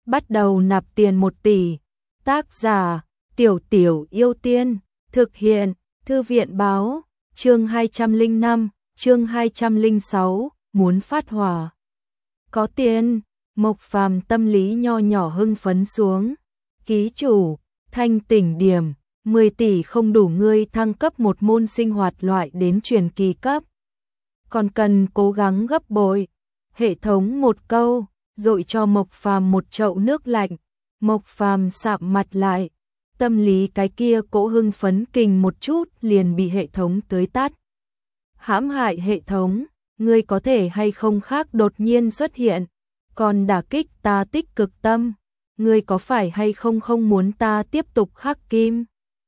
bắt đầu nạp tiền 1 tỷ. Tác giả: Tiểu Tiểu Yêu Tiên. Thực hiện: Thư viện báo. Chương 205, chương 206, muốn phát hỏa. Có tiền, Mộc Phàm tâm lý nho nhỏ hưng phấn xuống. Ký chủ: Thanh Tỉnh Điểm, 10 tỷ không đủ ngươi thăng cấp một môn sinh hoạt loại đến truyền kỳ cấp. Còn cần cố gắng gấp bội. Hệ thống một câu, dội cho Mộc Phàm một chậu nước lạnh. Mộc Phàm sạm mặt lại, tâm lý cái kia cỗ hưng phấn kình một chút liền bị hệ thống tưới tắt. Hãm hại hệ thống, ngươi có thể hay không khác đột nhiên xuất hiện, còn đả kích ta tích cực tâm, ngươi có phải hay không không muốn ta tiếp tục khắc kim?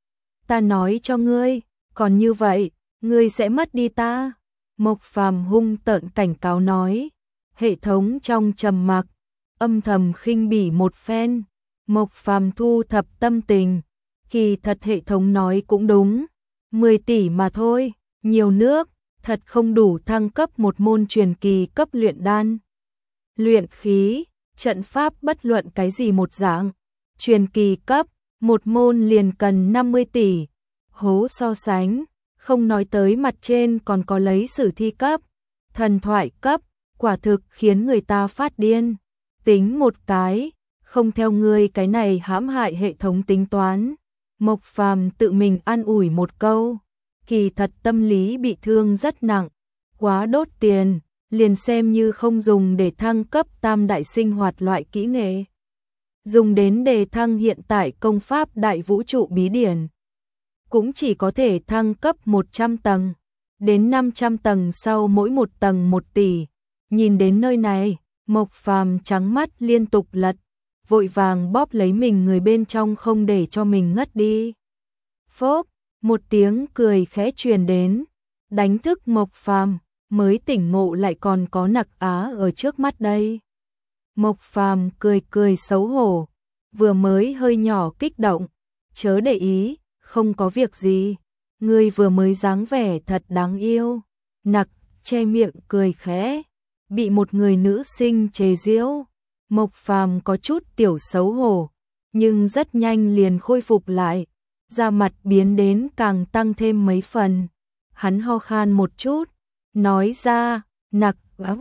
Ta nói cho ngươi, còn như vậy, ngươi sẽ mất đi ta. Mộc Phàm hung tợn cảnh cáo nói. Hệ thống trong trầm mặc, âm thầm khinh bỉ một phen. Mộc Phàm thu thập tâm tình, kỳ thật hệ thống nói cũng đúng, 10 tỷ mà thôi, nhiều nước, thật không đủ thăng cấp một môn truyền kỳ cấp luyện đan. Luyện khí, trận pháp bất luận cái gì một dạng, truyền kỳ cấp, một môn liền cần 50 tỷ. Hố so sánh, không nói tới mặt trên còn có lấy sử thi cấp, thần thoại cấp, quả thực khiến người ta phát điên. Tính một cái, không theo ngươi cái này hãm hại hệ thống tính toán. Mộc Phàm tự mình an ủi một câu, kỳ thật tâm lý bị thương rất nặng, quá đốt tiền, liền xem như không dùng để thăng cấp tam đại sinh hoạt loại kỹ nghệ. Dùng đến đề thăng hiện tại công pháp đại vũ trụ bí điển. Cũng chỉ có thể thăng cấp 100 tầng, đến 500 tầng sau mỗi một tầng 1 tỷ. Nhìn đến nơi này, Mộc Phàm trắng mắt liên tục lật, vội vàng bóp lấy mình người bên trong không để cho mình ngất đi. Phốp, một tiếng cười khẽ truyền đến, đánh thức Mộc Phàm, mới tỉnh ngộ lại còn có Nặc Á ở trước mắt đây. Mộc Phàm cười cười xấu hổ, vừa mới hơi nhỏ kích động, chớ để ý, không có việc gì, ngươi vừa mới dáng vẻ thật đáng yêu. Nặc che miệng cười khẽ, bị một người nữ sinh chế giễu. Mộc Phàm có chút tiểu xấu hổ, nhưng rất nhanh liền khôi phục lại, da mặt biến đến càng tăng thêm mấy phần. Hắn ho khan một chút, nói ra, Nặc,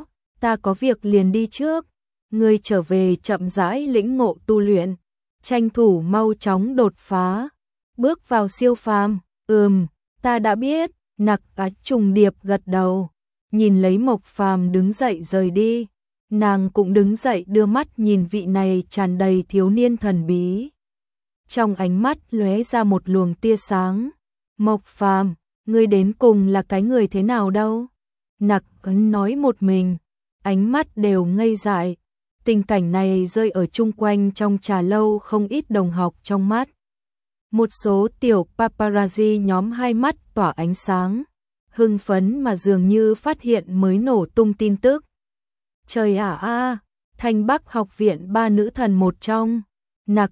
ta có việc liền đi trước, ngươi trở về chậm rãi lĩnh ngộ tu luyện, tranh thủ mau chóng đột phá, bước vào siêu phàm. Ta đã biết. Nặc Á trùng điệp gật đầu, nhìn lấy Mộc Phàm đứng dậy rời đi. Nàng cũng đứng dậy đưa mắt nhìn vị này tràn đầy thiếu niên thần bí. Trong ánh mắt lóe ra một luồng tia sáng. Mộc Phàm, ngươi đến cùng là cái người thế nào đâu? Nặc Ấn nói một mình, ánh mắt đều ngây dại. Tình cảnh này rơi ở chung quanh trong trà lâu không ít đồng học trong mắt. Một số tiểu paparazzi nhóm hai mắt tỏa ánh sáng, hưng phấn mà dường như phát hiện mới nổ tung tin tức. Trời ạ, Thanh Bắc học viện 3 nữ thần một trong. Nặc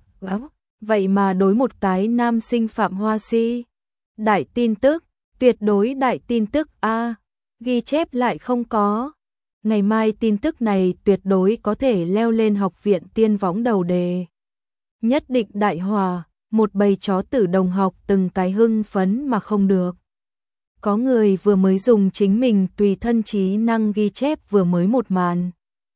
vậy mà đối một cái nam sinh Phạm Hoa Si. Đại tin tức, tuyệt đối đại tin tức a, ghi chép lại không có. Ngày mai tin tức này tuyệt đối có thể leo lên học viện tiên võng đầu đề. Nhất định đại hòa, một bầy chó tử đồng học từng cái hưng phấn mà không được. Có người vừa mới dùng chính mình tùy thân trí năng ghi chép vừa mới một màn.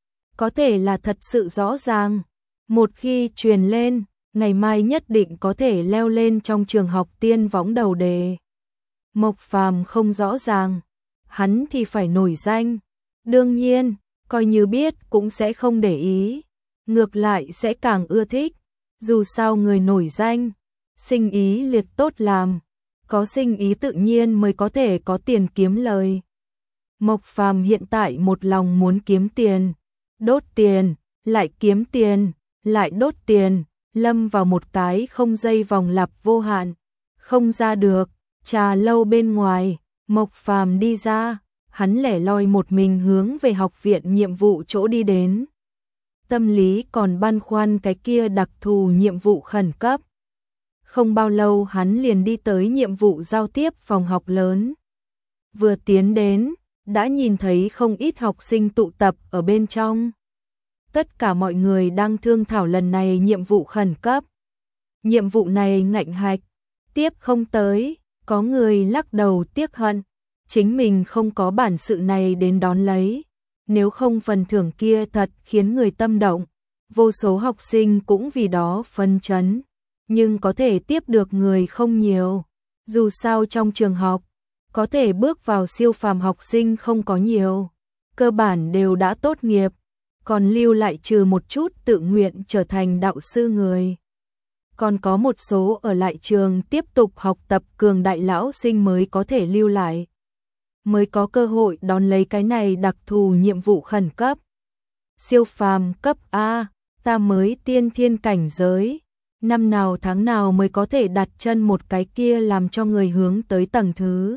Có thể là thật sự rõ ràng, một khi truyền lên, ngày mai nhất định có thể leo lên trong trường học tiên võng đầu đề. Mộc Phàm không rõ ràng, hắn thì phải nổi danh. Đương nhiên, coi như biết cũng sẽ không để ý, ngược lại sẽ càng ưa thích. Dù sao người nổi danh, sinh ý liệt tốt làm, có sinh ý tự nhiên mới có thể có tiền kiếm lời. Mộc Phàm hiện tại một lòng muốn kiếm tiền, đốt tiền, lại kiếm tiền, lại đốt tiền, lâm vào một cái không dây vòng lặp vô hạn, không ra được. Trà lâu bên ngoài, Mộc Phàm đi ra, hắn lẻ loi một mình hướng về học viện nhiệm vụ chỗ đi đến. Tâm lý còn băn khoăn cái kia đặc thù nhiệm vụ khẩn cấp. Không bao lâu hắn liền đi tới nhiệm vụ giao tiếp phòng học lớn. Vừa tiến đến, đã nhìn thấy không ít học sinh tụ tập ở bên trong. Tất cả mọi người đang thương thảo lần này nhiệm vụ khẩn cấp. Nhiệm vụ này ngạnh hạch, tiếp không tới, có người lắc đầu tiếc hận, chính mình không có bản sự này đến đón lấy. Nếu không phần thưởng kia thật khiến người tâm động, vô số học sinh cũng vì đó phấn chấn, nhưng có thể tiếp được người không nhiều. Dù sao trong trường học, có thể bước vào siêu phàm học sinh không có nhiều, cơ bản đều đã tốt nghiệp, còn lưu lại trừ một chút tự nguyện trở thành đạo sư người. Còn có một số ở lại trường tiếp tục học tập cường đại lão sinh mới có thể lưu lại, mới có cơ hội đón lấy cái này đặc thù nhiệm vụ khẩn cấp. Siêu phàm cấp A, ta mới tiên thiên cảnh giới, năm nào tháng nào mới có thể đặt chân một cái kia làm cho người hướng tới tầng thứ.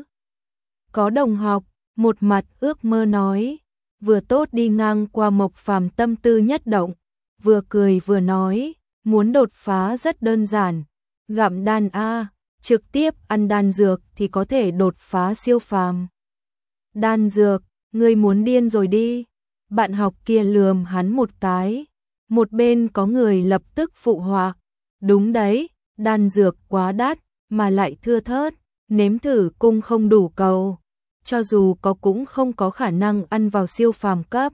Có đồng học, một mặt ước mơ nói, vừa tốt đi ngang qua Mộc Phàm tâm tư nhất động, vừa cười vừa nói, muốn đột phá rất đơn giản, gặm đan A, trực tiếp ăn đan dược thì có thể đột phá siêu phàm. Đan dược, ngươi muốn điên rồi đi. Bạn học kia lườm hắn một cái, một bên có người lập tức phụ họa, đúng đấy, đan dược quá đắt, mà lại thưa thớt, nếm thử cung không đủ cầu, cho dù có cũng không có khả năng ăn vào siêu phàm cấp.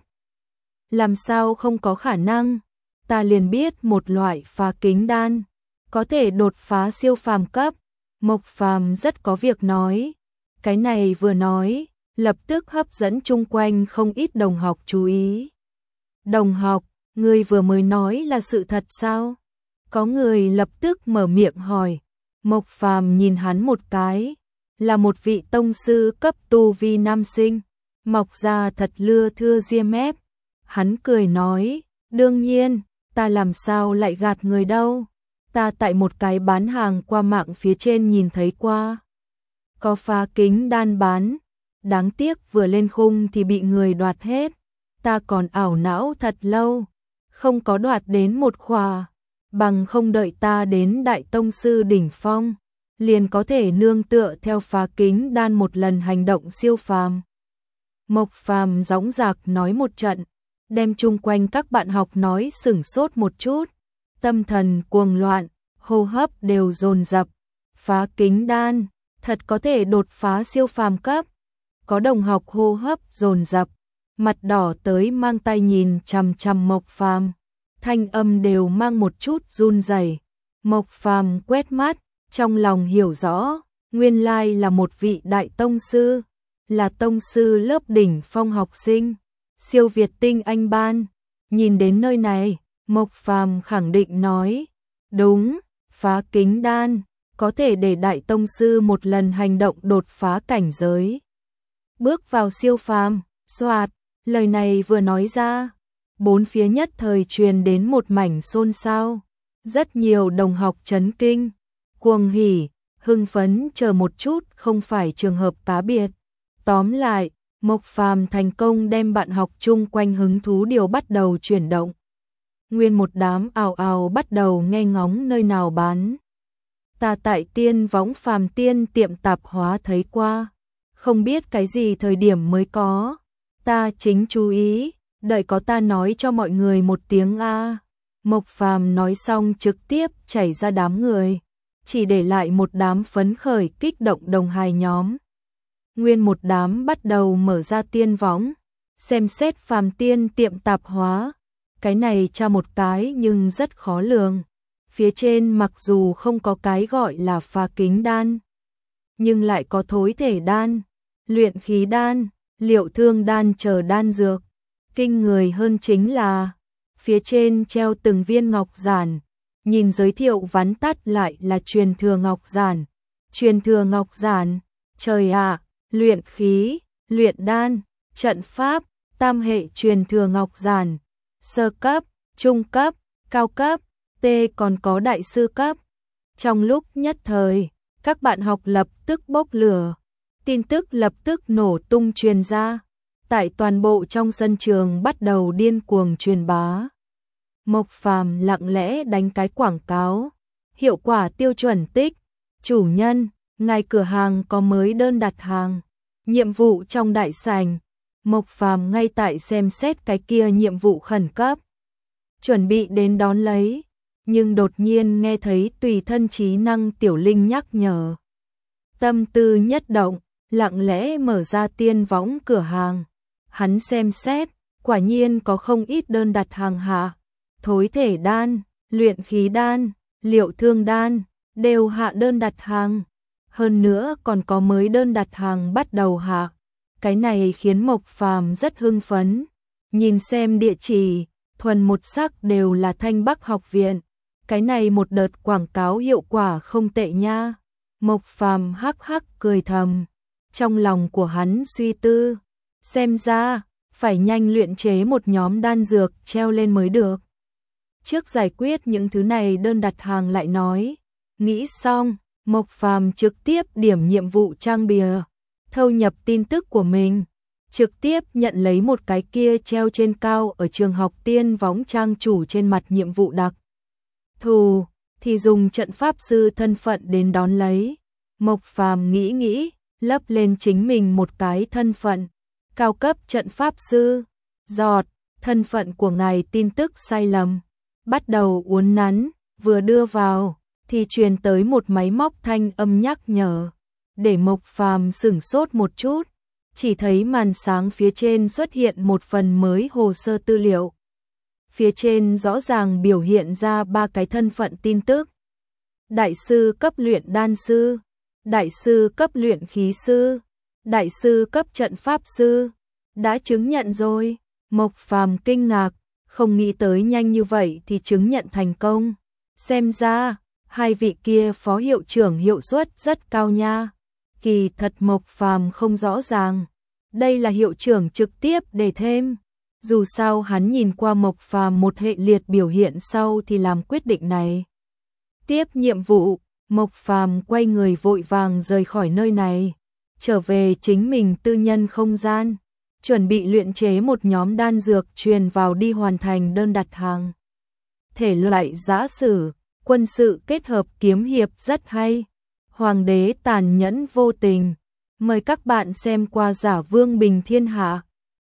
Làm sao không có khả năng? Ta liền biết một loại phá kính đan, có thể đột phá siêu phàm cấp. Mộc Phàm rất có việc nói, cái này vừa nói, lập tức hấp dẫn chung quanh không ít đồng học chú ý. Đồng học, người vừa mới nói là sự thật sao? Có người lập tức mở miệng hỏi. Mộc Phàm nhìn hắn một cái, là một vị tông sư cấp tu vi nam sinh, mọc ra thật lưa thưa ria mép. Hắn cười nói, đương nhiên, ta làm sao lại gạt người đâu, ta tại một cái bán hàng qua mạng phía trên nhìn thấy qua. Có phá kính đan bán, đáng tiếc vừa lên khung thì bị người đoạt hết, ta còn ảo não thật lâu, không có đoạt đến một khỏa, bằng không đợi ta đến đại tông sư đỉnh phong, liền có thể nương tựa theo phá kính đan một lần hành động siêu phàm. Mộc Phàm dõng dạc nói một trận, đem chung quanh các bạn học nói sửng sốt một chút, tâm thần cuồng loạn, hô hấp đều dồn dập. Phá kính đan, thật có thể đột phá siêu phàm cấp. Có đồng học hô hấp dồn dập, mặt đỏ tới mang tay nhìn chằm chằm Mộc Phàm, thanh âm đều mang một chút run rẩy. Mộc Phàm quét mắt, trong lòng hiểu rõ, nguyên lai là một vị đại tông sư, là tông sư lớp đỉnh phong học sinh, siêu việt tinh anh ban. Nhìn đến nơi này, Mộc Phàm khẳng định nói, đúng, phá kính đan, có thể để đại tông sư một lần hành động đột phá cảnh giới. Bước vào siêu phàm, xoạt, lời này vừa nói ra, bốn phía nhất thời truyền đến một mảnh xôn xao. Rất nhiều đồng học chấn kinh, cuồng hỉ, hưng phấn chờ một chút không phải trường hợp cá biệt. Tóm lại, Mộc Phàm thành công đem bạn học chung quanh hứng thú điều bắt đầu chuyển động. Nguyên một đám ào ào bắt đầu nghe ngóng nơi nào bán. Ta tại Tiên Võng Phàm Tiên tiệm tạp hóa thấy qua, không biết cái gì thời điểm mới có. Ta chính chú ý, đợi có ta nói cho mọi người một tiếng a. Mộc Phàm nói xong trực tiếp chảy ra đám người, chỉ để lại một đám phấn khởi kích động đồng hài nhóm. Nguyên một đám bắt đầu mở ra Tiên Võng, xem xét Phàm Tiên tiệm tạp hóa. Cái này tra một cái nhưng rất khó lường. Phía trên mặc dù không có cái gọi là phá kính đan, nhưng lại có thối thể đan, luyện khí đan, liệu thương đan chờ đan dược. Kinh người hơn chính là, phía trên treo từng viên ngọc giản, nhìn giới thiệu vắn tắt lại là truyền thừa ngọc giản. Truyền thừa ngọc giản, trời ạ, luyện khí, luyện đan, trận pháp, tam hệ truyền thừa ngọc giản, sơ cấp, trung cấp, cao cấp, T còn có đại sư cấp. Trong lúc nhất thời, các bạn học lập tức bốc lửa, tin tức lập tức nổ tung truyền ra, tại toàn bộ trong sân trường bắt đầu điên cuồng truyền bá. Mộc Phàm lặng lẽ đánh cái quảng cáo, hiệu quả tiêu chuẩn tích, chủ nhân, ngài cửa hàng có mới đơn đặt hàng, nhiệm vụ trong đại sảnh. Mộc Phàm ngay tại xem xét cái kia nhiệm vụ khẩn cấp. chuẩn bị đến đón lấy, nhưng đột nhiên nghe thấy tùy thân trí năng tiểu linh nhắc nhở. Tâm tư nhất động, lặng lẽ mở ra tiên võng cửa hàng. Hắn xem xét, quả nhiên có không ít đơn đặt hàng hạ. Thối thể đan, luyện khí đan, liệu thương đan, đều hạ đơn đặt hàng. Hơn nữa còn có mới đơn đặt hàng bắt đầu hạ. Cái này khiến Mộc Phàm rất hưng phấn. Nhìn xem địa chỉ, thuần một sắc đều là Thanh Bắc học viện. Cái này một đợt quảng cáo hiệu quả không tệ nha. Mộc Phàm hắc hắc cười thầm. Trong lòng của hắn suy tư. Xem ra, phải nhanh luyện chế một nhóm đan dược treo lên mới được. Trước giải quyết những thứ này đơn đặt hàng lại nói. Nghĩ xong, Mộc Phàm trực tiếp điểm nhiệm vụ trang bìa. Thâu nhập tin tức của mình. Trực tiếp nhận lấy một cái kia treo trên cao ở trường học tiên võng trang chủ trên mặt nhiệm vụ đặc thù, thì dùng trận pháp sư thân phận đến đón lấy. Mộc Phàm nghĩ, lấp lên chính mình một cái thân phận, cao cấp trận pháp sư. Giọt, thân phận của ngài tin tức sai lầm. Bắt đầu uốn nắn, vừa đưa vào, thì truyền tới một máy móc thanh âm nhắc nhở. Để Mộc Phàm sửng sốt một chút, chỉ thấy màn sáng phía trên xuất hiện một phần mới hồ sơ tư liệu. Phía trên rõ ràng biểu hiện ra 3 cái thân phận tin tức. Đại sư cấp luyện đan sư, đại sư cấp luyện khí sư, đại sư cấp trận pháp sư. Đã chứng nhận rồi. Mộc Phàm kinh ngạc, không nghĩ tới nhanh như vậy thì chứng nhận thành công. Xem ra, hai vị kia phó hiệu trưởng hiệu suất rất cao nha. Kỳ thật Mộc Phàm không rõ ràng. Đây là hiệu trưởng trực tiếp để thêm. Dù sao hắn nhìn qua Mộc Phàm một hệ liệt biểu hiện sau thì làm quyết định này. Tiếp nhiệm vụ, Mộc Phàm quay người vội vàng rời khỏi nơi này, trở về chính mình tư nhân không gian, chuẩn bị luyện chế một nhóm đan dược truyền vào đi hoàn thành đơn đặt hàng. Thể loại giã sử, quân sự kết hợp kiếm hiệp rất hay. Hoàng đế tàn nhẫn vô tình. Mời các bạn xem qua Giả Vương Bình Thiên Hạ.